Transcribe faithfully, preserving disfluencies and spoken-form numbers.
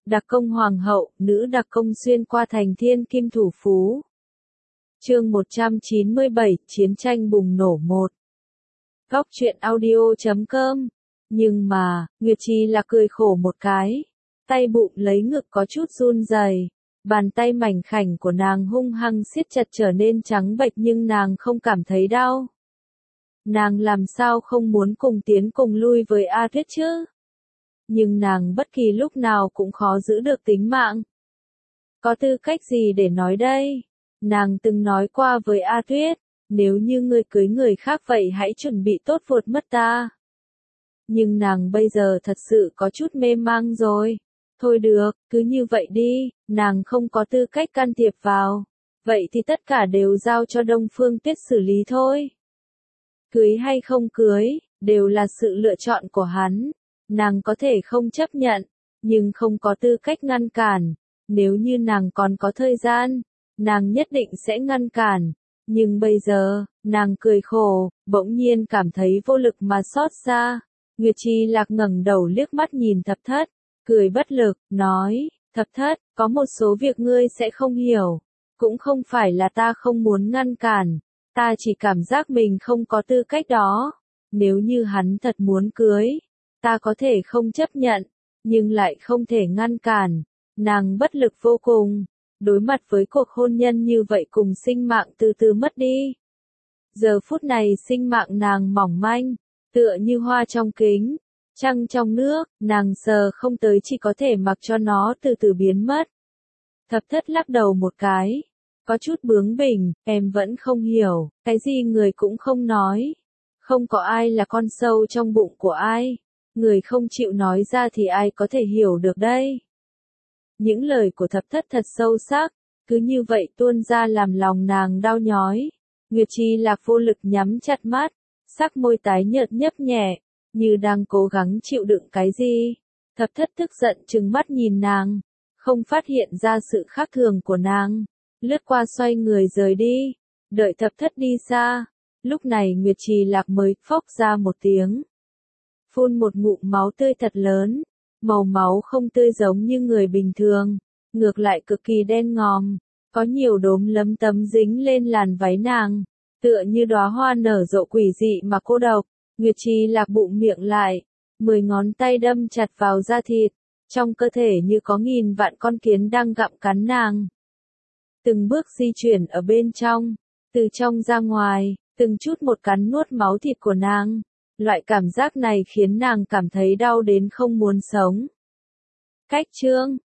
Đặc công hoàng hậu, nữ đặc công xuyên qua thành thiên kim thủ phú. Chương một trăm chín mươi bảy, chiến tranh bùng nổ một. Góc truyện audio chấm com. Nhưng mà, Nguyệt Trì là cười khổ một cái. Tay bụng lấy ngực có chút run rẩy. Bàn tay mảnh khảnh của nàng hung hăng siết chặt trở nên trắng bệch nhưng nàng không cảm thấy đau. Nàng làm sao không muốn cùng tiến cùng lui với A Tuyết chứ? Nhưng nàng bất kỳ lúc nào cũng khó giữ được tính mạng. Có tư cách gì để nói đây? Nàng từng nói qua với A Tuyết, nếu như ngươi cưới người khác vậy hãy chuẩn bị tốt vượt mất ta. Nhưng nàng bây giờ thật sự có chút mê mang rồi. Thôi được, cứ như vậy đi, nàng không có tư cách can thiệp vào. Vậy thì tất cả đều giao cho Đông Phương Tuyết xử lý thôi. Cưới hay không cưới, đều là sự lựa chọn của hắn. Nàng có thể không chấp nhận, nhưng không có tư cách ngăn cản. Nếu như nàng còn có thời gian, nàng nhất định sẽ ngăn cản. Nhưng bây giờ, nàng cười khổ, bỗng nhiên cảm thấy vô lực mà xót xa. Nguyệt Trì Lạc ngẩng đầu liếc mắt nhìn Thập Thất, cười bất lực, nói, Thập Thất, có một số việc ngươi sẽ không hiểu. Cũng không phải là ta không muốn ngăn cản, ta chỉ cảm giác mình không có tư cách đó. Nếu như hắn thật muốn cưới, ta có thể không chấp nhận, nhưng lại không thể ngăn cản. Nàng bất lực vô cùng, đối mặt với cuộc hôn nhân như vậy cùng sinh mạng từ từ mất đi. Giờ phút này sinh mạng nàng mỏng manh, tựa như hoa trong kính, trăng trong nước, nàng sờ không tới chỉ có thể mặc cho nó từ từ biến mất. Thập Thất lắc đầu một cái, có chút bướng bỉnh, em vẫn không hiểu, cái gì người cũng không nói. Không có ai là con sâu trong bụng của ai, người không chịu nói ra thì ai có thể hiểu được đây. Những lời của Thập Thất thật sâu sắc, cứ như vậy tuôn ra làm lòng nàng đau nhói. Nguyệt Trì Lạc vô lực nhắm chặt mắt, sắc môi tái nhợt nhấp nhẹ, như đang cố gắng chịu đựng cái gì. Thập Thất tức giận trừng mắt nhìn nàng, không phát hiện ra sự khác thường của nàng, lướt qua xoay người rời đi, đợi Thập Thất đi xa. Lúc này Nguyệt Trì Lạc mới phốc ra một tiếng, phun một ngụm máu tươi thật lớn. Màu máu không tươi giống như người bình thường, ngược lại cực kỳ đen ngòm, có nhiều đốm lấm tấm dính lên làn váy nàng, tựa như đóa hoa nở rộ quỷ dị mà cô độc. Nguyệt Trì Lạc bụng miệng lại, mười ngón tay đâm chặt vào da thịt, trong cơ thể như có nghìn vạn con kiến đang gặm cắn nàng. Từng bước di chuyển ở bên trong, từ trong ra ngoài, từng chút một cắn nuốt máu thịt của nàng. Loại cảm giác này khiến nàng cảm thấy đau đến không muốn sống. Cách chương